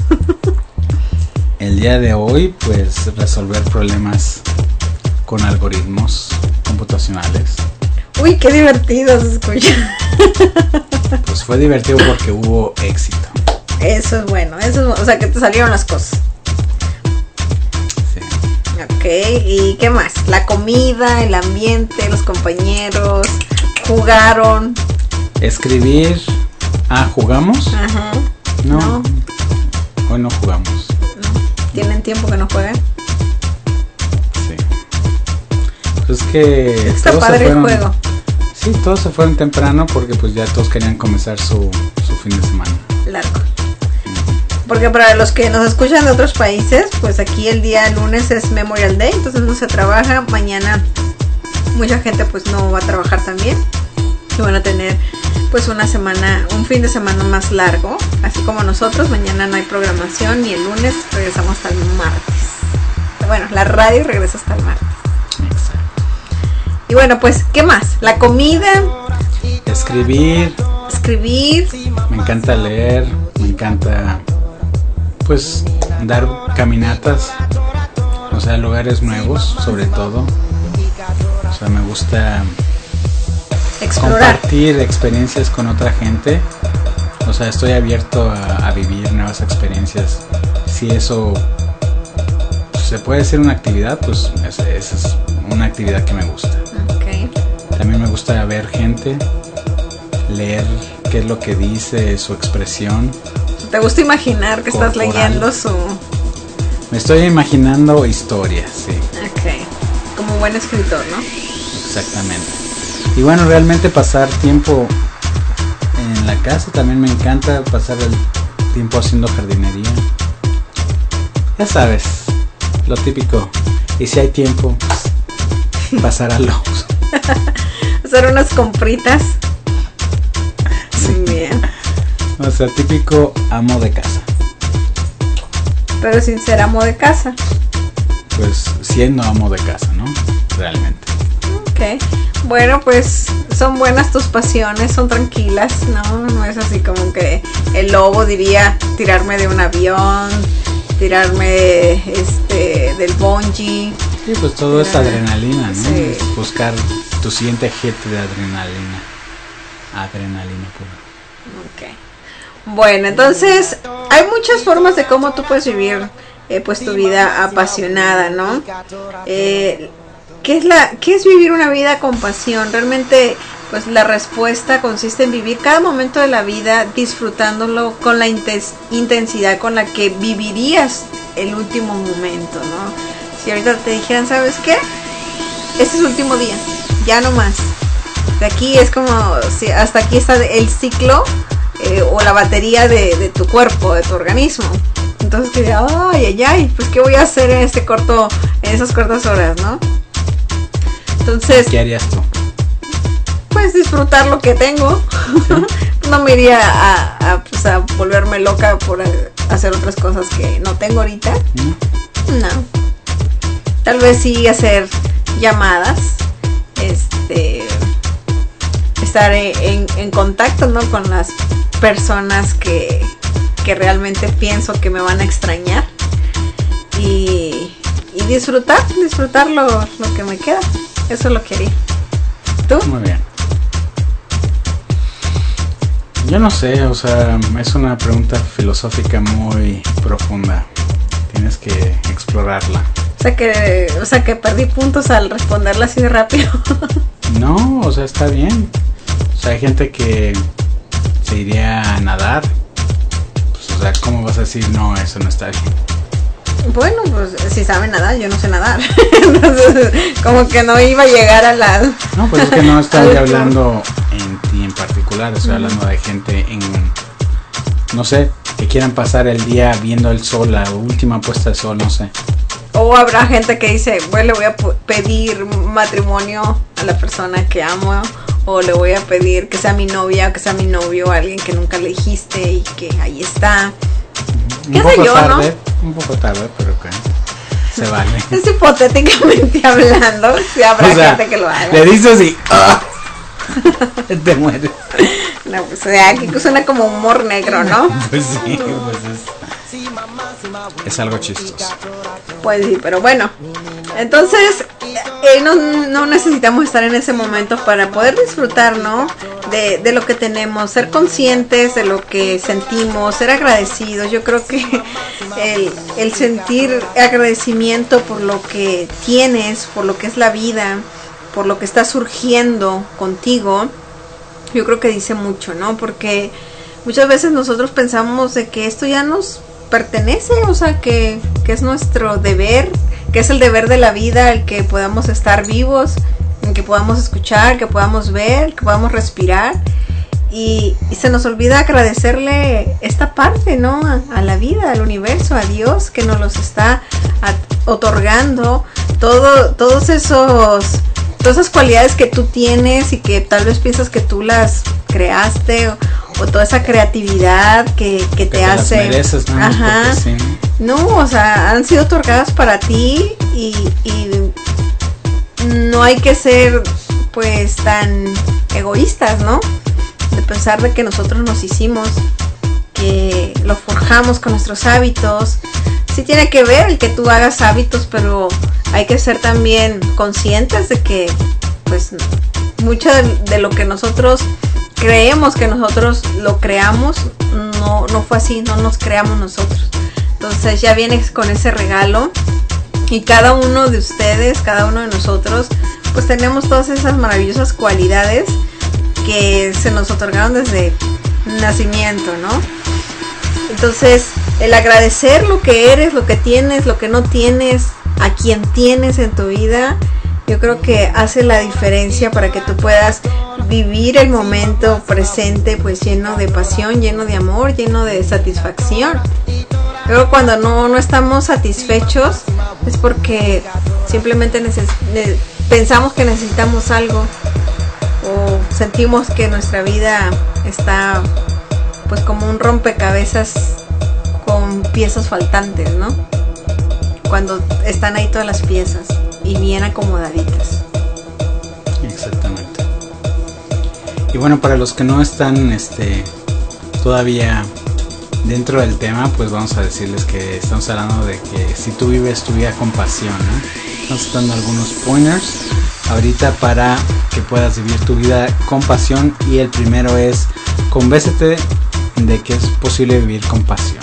El día de hoy, pues resolver problemas con algoritmos computacionales. Uy, qué divertido se escucha. Pues fue divertido porque hubo éxito. Eso es bueno, eso es, o sea que te salieron las cosas. Sí. Ok, ¿y qué más? La comida, el ambiente, los compañeros, jugaron. Escribir. Ah, ¿jugamos? Ajá. No. No. Hoy no jugamos. No. ¿Tienen tiempo que no juegan? Sí. Pues es que Está todos padre se fueron, el juego. Sí, todos se fueron temprano porque pues ya todos querían comenzar su, su fin de semana. Largo. Porque para los que nos escuchan de otros países, pues aquí el día lunes es Memorial Day, entonces no se trabaja. Mañana mucha gente pues no va a trabajar también. Y van a tener pues una semana, un fin de semana más largo, así como nosotros. Mañana no hay programación y el lunes regresamos hasta el martes. Bueno, la radio regresa hasta el martes. Exacto. Y bueno, pues, ¿qué más? La comida, Escribir. escribir. Me encanta leer. Me encanta pues dar caminatas. O sea, lugares nuevos, sobre todo. O sea, me gusta Explorar. compartir experiencias con otra gente. O sea, estoy abierto a, a vivir nuevas experiencias. Si eso se puede hacer una actividad, pues esa es una actividad que me gusta. Okay. También me gusta ver gente, leer qué es lo que dice, su expresión. ¿Te gusta imaginar que estás Corporal. leyendo su...? Me estoy imaginando historias, sí, Ok. Como buen escritor, ¿no? exactamente. Y bueno, realmente pasar tiempo en la casa, también me encanta pasar el tiempo haciendo jardinería. Ya sabes, lo típico. Y si hay tiempo, pues, pasar a los... Hacer unas compritas. Sí. Bien. O sea, típico amo de casa. Pero sin ser amo de casa. Pues siendo amo de casa, ¿no? Realmente. Ok. Bueno, pues son buenas tus pasiones, son tranquilas, ¿no? No es así como que el lobo diría tirarme de un avión, tirarme este del bungee. Sí, pues todo es adrenalina, ¿no? Sí. Es buscar tu siguiente hit de adrenalina. Adrenalina pura. Ok. Bueno, entonces hay muchas formas de cómo tú puedes vivir eh, pues tu vida apasionada, ¿no? Eh, ¿qué es la, qué es vivir una vida con pasión? Realmente, pues la respuesta consiste en vivir cada momento de la vida disfrutándolo con la intes- intensidad con la que vivirías el último momento, ¿no? Si ahorita te dijeran, ¿sabes qué? Este es el último día, ya no más. De aquí es como, si hasta aquí está el ciclo eh, o la batería de, de tu cuerpo, de tu organismo. Entonces que ay, ay, ay, pues qué voy a hacer en este corto, en esas cortas horas, ¿no? Entonces, ¿qué harías tú? pues disfrutar lo que tengo. ¿Sí? No me iría a, a, pues, a volverme loca por hacer otras cosas que no tengo ahorita. ¿Mm? No. Tal vez sí hacer llamadas, este, estar estar en, en contacto, ¿no? Con las personas que, que realmente pienso que me van a extrañar. Y, y disfrutar, disfrutar lo, lo que me queda. Eso lo quería. ¿Tú? Muy bien. Yo no sé, o sea, es una pregunta filosófica muy profunda. Tienes que explorarla. O sea que, o sea que perdí puntos al responderla así de rápido. No, o sea, está bien. O sea, hay gente que se iría a nadar. Pues, o sea, ¿cómo vas a decir no, eso no está bien? Bueno, pues si saben nadar, yo no sé nadar. Entonces, como que no iba a llegar a la... No, pues es que no estoy hablando en ti en particular. Estoy hablando de gente en... No sé, que quieran pasar el día viendo el sol, la última puesta de sol, no sé. O habrá gente que dice, bueno, le voy a pedir matrimonio a la persona que amo, o le voy a pedir que sea mi novia, o que sea mi novio, a alguien que nunca le dijiste y que ahí está. ¿Qué sé yo, tarde, no? Un poco tarde, pero que se vale. Es hipotéticamente hablando, si habrá o sea, gente que lo haga. Le dices y ¡ah! Te mueres. No, pues, o sea, aquí suena como humor negro, ¿no? Pues sí, pues es, es algo chistoso. Pues sí, pero bueno. Entonces, eh, no, no necesitamos estar en ese momento para poder disfrutar, ¿no? De, de lo que tenemos, ser conscientes de lo que sentimos, ser agradecidos. Yo creo que el, el sentir agradecimiento por lo que tienes, por lo que es la vida, por lo que está surgiendo contigo, yo creo que dice mucho, ¿no? Porque muchas veces nosotros pensamos de que esto ya nos pertenece, o sea, que, que es nuestro deber, que es el deber de la vida, el que podamos estar vivos, el que podamos escuchar, que podamos ver, que podamos respirar, y, y se nos olvida agradecerle esta parte, ¿no? A, a la vida, al universo, a Dios, que nos los está a, otorgando, todo, todos esos... todas esas cualidades que tú tienes y que tal vez piensas que tú las creaste, o, o toda esa creatividad que, que, que te, te hace las mereces, ¿no? Ajá. Sí. No, o sea, han sido otorgadas para ti, y, y no hay que ser pues tan egoístas, ¿no? De pensar de que nosotros nos hicimos, que lo forjamos con nuestros hábitos. Sí tiene que ver el que tú hagas hábitos, pero hay que ser también conscientes de que pues mucho de, de lo que nosotros creemos que nosotros lo creamos, no, no fue así, no nos creamos nosotros. Entonces ya vienes con ese regalo, y cada uno de ustedes, cada uno de nosotros, pues tenemos todas esas maravillosas cualidades que se nos otorgaron desde nacimiento, ¿no? Entonces, el agradecer lo que eres, lo que tienes, lo que no tienes, a quien tienes en tu vida, yo creo que hace la diferencia para que tú puedas vivir el momento presente pues lleno de pasión, lleno de amor, lleno de satisfacción. Pero cuando no, no estamos satisfechos es porque simplemente neces- ne- pensamos que necesitamos algo, o sentimos que nuestra vida está pues como un rompecabezas con piezas faltantes, ¿no? Cuando están ahí todas las piezas y bien acomodaditas. Exactamente. Y bueno, para los que no están este todavía dentro del tema, pues vamos a decirles que estamos hablando de que si tú vives tu vida con pasión, ¿no? Estamos dando algunos pointers ahorita para que puedas vivir tu vida con pasión, y el primero es: convéncete de que es posible vivir con pasión.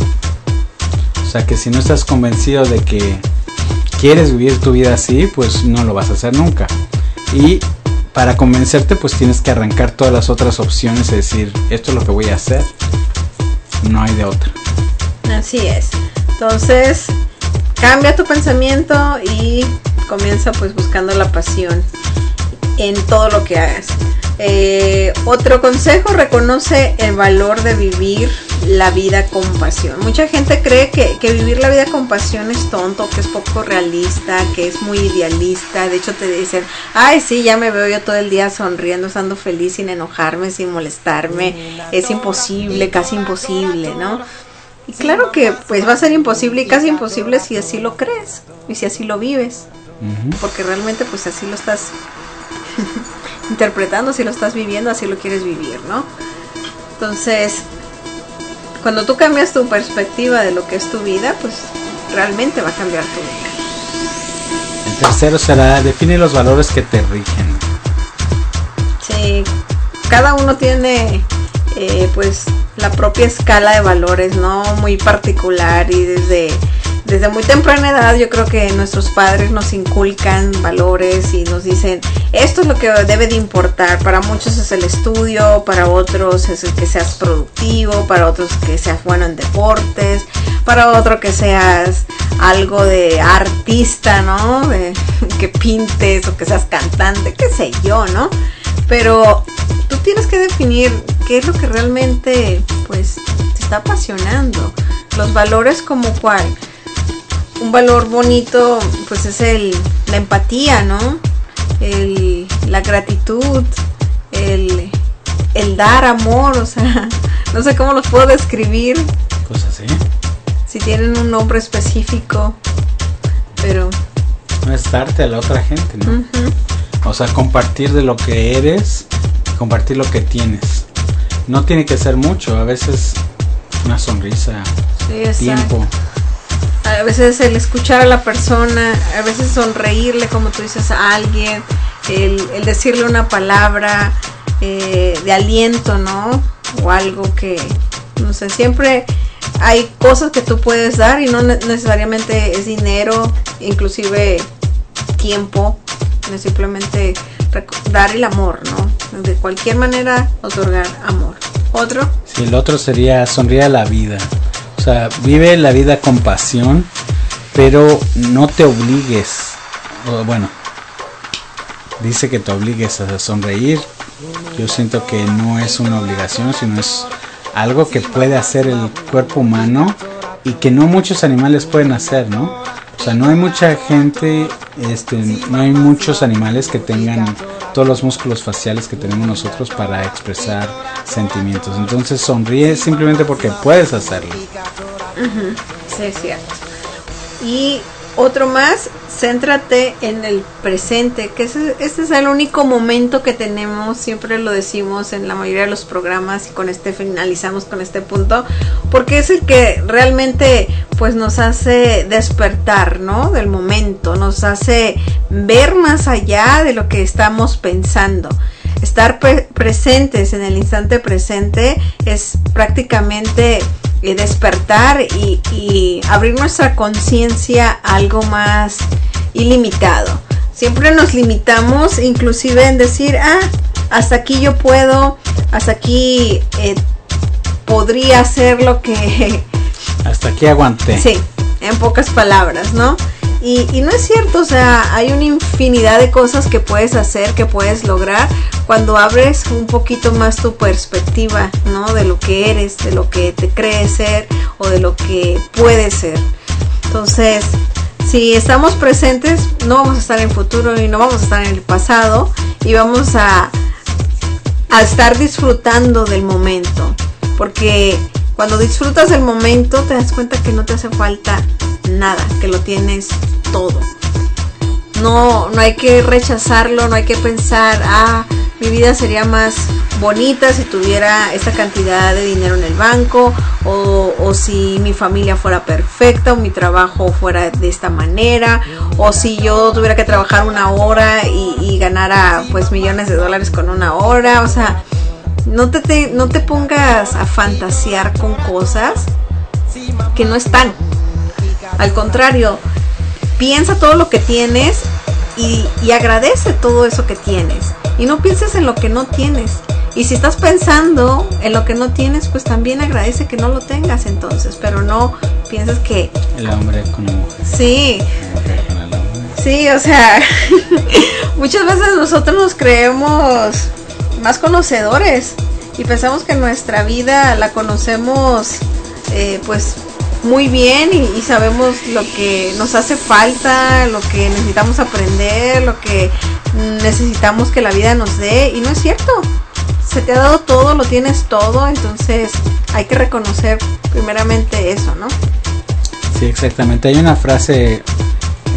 O sea, que si no estás convencido de que quieres vivir tu vida así, pues no lo vas a hacer nunca. Y para convencerte, pues tienes que arrancar todas las otras opciones y decir, esto es lo que voy a hacer, no hay de otra. Así es. Entonces, cambia tu pensamiento y comienza pues buscando la pasión en todo lo que hagas. Eh, otro consejo: reconoce el valor de vivir la vida con pasión. Mucha gente cree que, que vivir la vida con pasión es tonto, que es poco realista, que es muy idealista. De hecho te dicen, ay sí, ya me veo yo todo el día sonriendo, estando feliz, sin enojarme, sin molestarme, es imposible, casi imposible, ¿no? Y claro que pues va a ser imposible y casi imposible si así lo crees y si así lo vives, uh-huh. porque realmente pues así lo estás interpretando, así lo estás viviendo, así lo quieres vivir, ¿no? Entonces, cuando tú cambias tu perspectiva de lo que es tu vida, pues realmente va a cambiar tu vida. El tercero será, define los valores que te rigen. Sí, cada uno tiene eh, pues la propia escala de valores, ¿no? Muy particular, y desde, desde muy temprana edad yo creo que nuestros padres nos inculcan valores y nos dicen, esto es lo que debe de importar. Para muchos es el estudio, para otros es el que seas productivo, para otros que seas bueno en deportes, para otro que seas algo de artista, ¿no? De, que pintes o que seas cantante, qué sé yo, ¿no? Pero tú tienes que definir qué es lo que realmente pues te está apasionando. Los valores como cuál. Un valor bonito pues es el la empatía, ¿no? El, la gratitud, el, el dar amor, o sea, no sé cómo los puedo describir. Cosas así. Si tienen un nombre específico, pero no es darte a la otra gente, ¿no? Uh-huh. O sea, compartir de lo que eres, compartir lo que tienes. No tiene que ser mucho, a veces una sonrisa, sí, tiempo. A veces el escuchar a la persona, a veces sonreírle, como tú dices, a alguien, el, el decirle una palabra eh, de aliento, ¿no? O algo que, no sé, siempre hay cosas que tú puedes dar y no necesariamente es dinero, inclusive tiempo. Es simplemente dar el amor, ¿no? De cualquier manera otorgar amor. ¿Otro? Sí, el otro sería sonríe a la vida. O sea, vive la vida con pasión, pero no te obligues. O, bueno, dice que te obligues a sonreír. Yo siento que no es una obligación, sino es algo que puede hacer el cuerpo humano y que no muchos animales pueden hacer, ¿no? O sea, no hay mucha gente, este, no hay muchos animales que tengan todos los músculos faciales que tenemos nosotros para expresar sentimientos. Entonces sonríe simplemente porque puedes hacerlo. Uh-huh. Sí, es cierto. Y otro más, céntrate en el presente, que ese, este es el único momento que tenemos, siempre lo decimos en la mayoría de los programas y con este finalizamos con este punto, porque es el que realmente pues nos hace despertar, ¿no? Del momento, nos hace ver más allá de lo que estamos pensando. Estar pre- presentes en el instante presente es prácticamente eh, despertar y, y abrir nuestra conciencia a algo más ilimitado. Siempre nos limitamos inclusive en decir, ah, hasta aquí yo puedo, hasta aquí eh, podría hacer lo que... Hasta aquí aguanté. Sí, en pocas palabras, ¿no? Y, y no es cierto, o sea, hay una infinidad de cosas que puedes hacer, que puedes lograr cuando abres un poquito más tu perspectiva, ¿no? De lo que eres, de lo que te crees ser o de lo que puedes ser. Entonces, si estamos presentes, no vamos a estar en el futuro y no vamos a estar en el pasado y vamos a, a estar disfrutando del momento. Porque cuando disfrutas del momento te das cuenta que no te hace falta nada, que lo tienes todo. No, no hay que rechazarlo, no hay que pensar, ah, mi vida sería más bonita si tuviera esta cantidad de dinero en el banco, o, o si mi familia fuera perfecta, o mi trabajo fuera de esta manera, o si yo tuviera que trabajar una hora y, y ganara pues millones de dólares con una hora. O sea, no te, te, no te pongas a fantasear con cosas que no están. Al contrario, piensa todo lo que tienes y, y agradece todo eso que tienes. Y no pienses en lo que no tienes. Y si estás pensando en lo que no tienes, pues también agradece que no lo tengas entonces. Pero no pienses que... El hombre con la mujer. Sí. La mujer con el hombre. Sí, o sea, muchas veces nosotros nos creemos más conocedores y pensamos que nuestra vida la conocemos eh, pues muy bien y, y sabemos lo que nos hace falta, lo que necesitamos aprender, lo que necesitamos que la vida nos dé, y no es cierto. Se te ha dado todo, lo tienes todo, entonces hay que reconocer primeramente eso, ¿no? Sí, exactamente. Hay una frase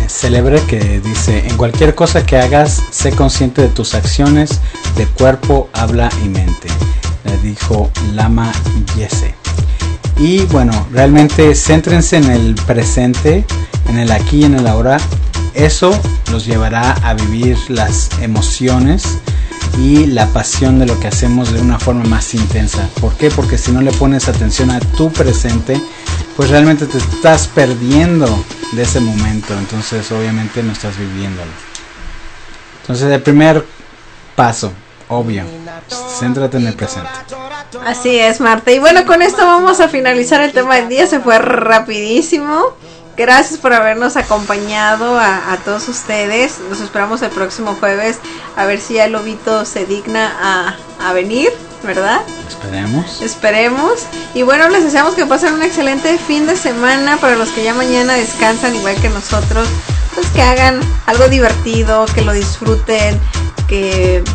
célebre que dice: en cualquier cosa que hagas, sé consciente de tus acciones de cuerpo, habla y mente. Le dijo Lama Yese. Y bueno, realmente céntrense en el presente, en el aquí y en el ahora. Eso los llevará a vivir las emociones y la pasión de lo que hacemos de una forma más intensa. ¿Por qué? Porque si no le pones atención a tu presente, pues realmente te estás perdiendo de ese momento. Entonces obviamente no estás viviéndolo. Entonces el primer paso, obvio, céntrate en el presente. Así es, Marta. Y bueno, con esto vamos a finalizar el tema del día. Se fue rapidísimo. Gracias por habernos acompañado a, a todos ustedes. Nos esperamos el próximo jueves a ver si ya el lobito se digna a, a venir, ¿verdad? Esperemos. Esperemos. Y bueno, les deseamos que pasen un excelente fin de semana. Para los que ya mañana descansan igual que nosotros, pues que hagan algo divertido, que lo disfruten, que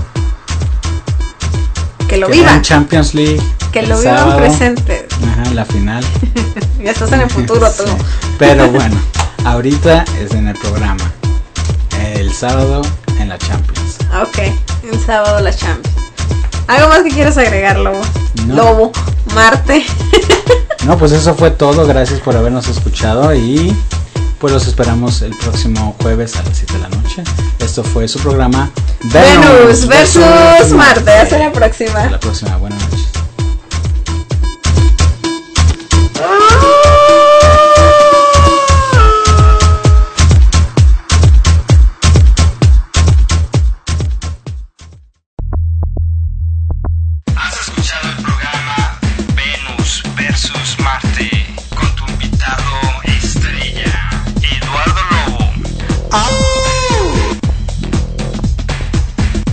que lo que vivan. Champions League. Que lo vivan presente. Ajá, la final. Ya estás en el futuro tú. Sí. Pero bueno, ahorita es en el programa. El sábado en la Champions. Ok, el sábado la Champions. ¿Algo más que quieras agregar, Lobo? No. Lobo, Marte. No, pues eso fue todo. Gracias por habernos escuchado y pues los esperamos el próximo jueves a las siete de la noche. Esto fue su programa Venus, Venus versus Marte. Marte. Hasta la próxima. Hasta la próxima. Buenas noches.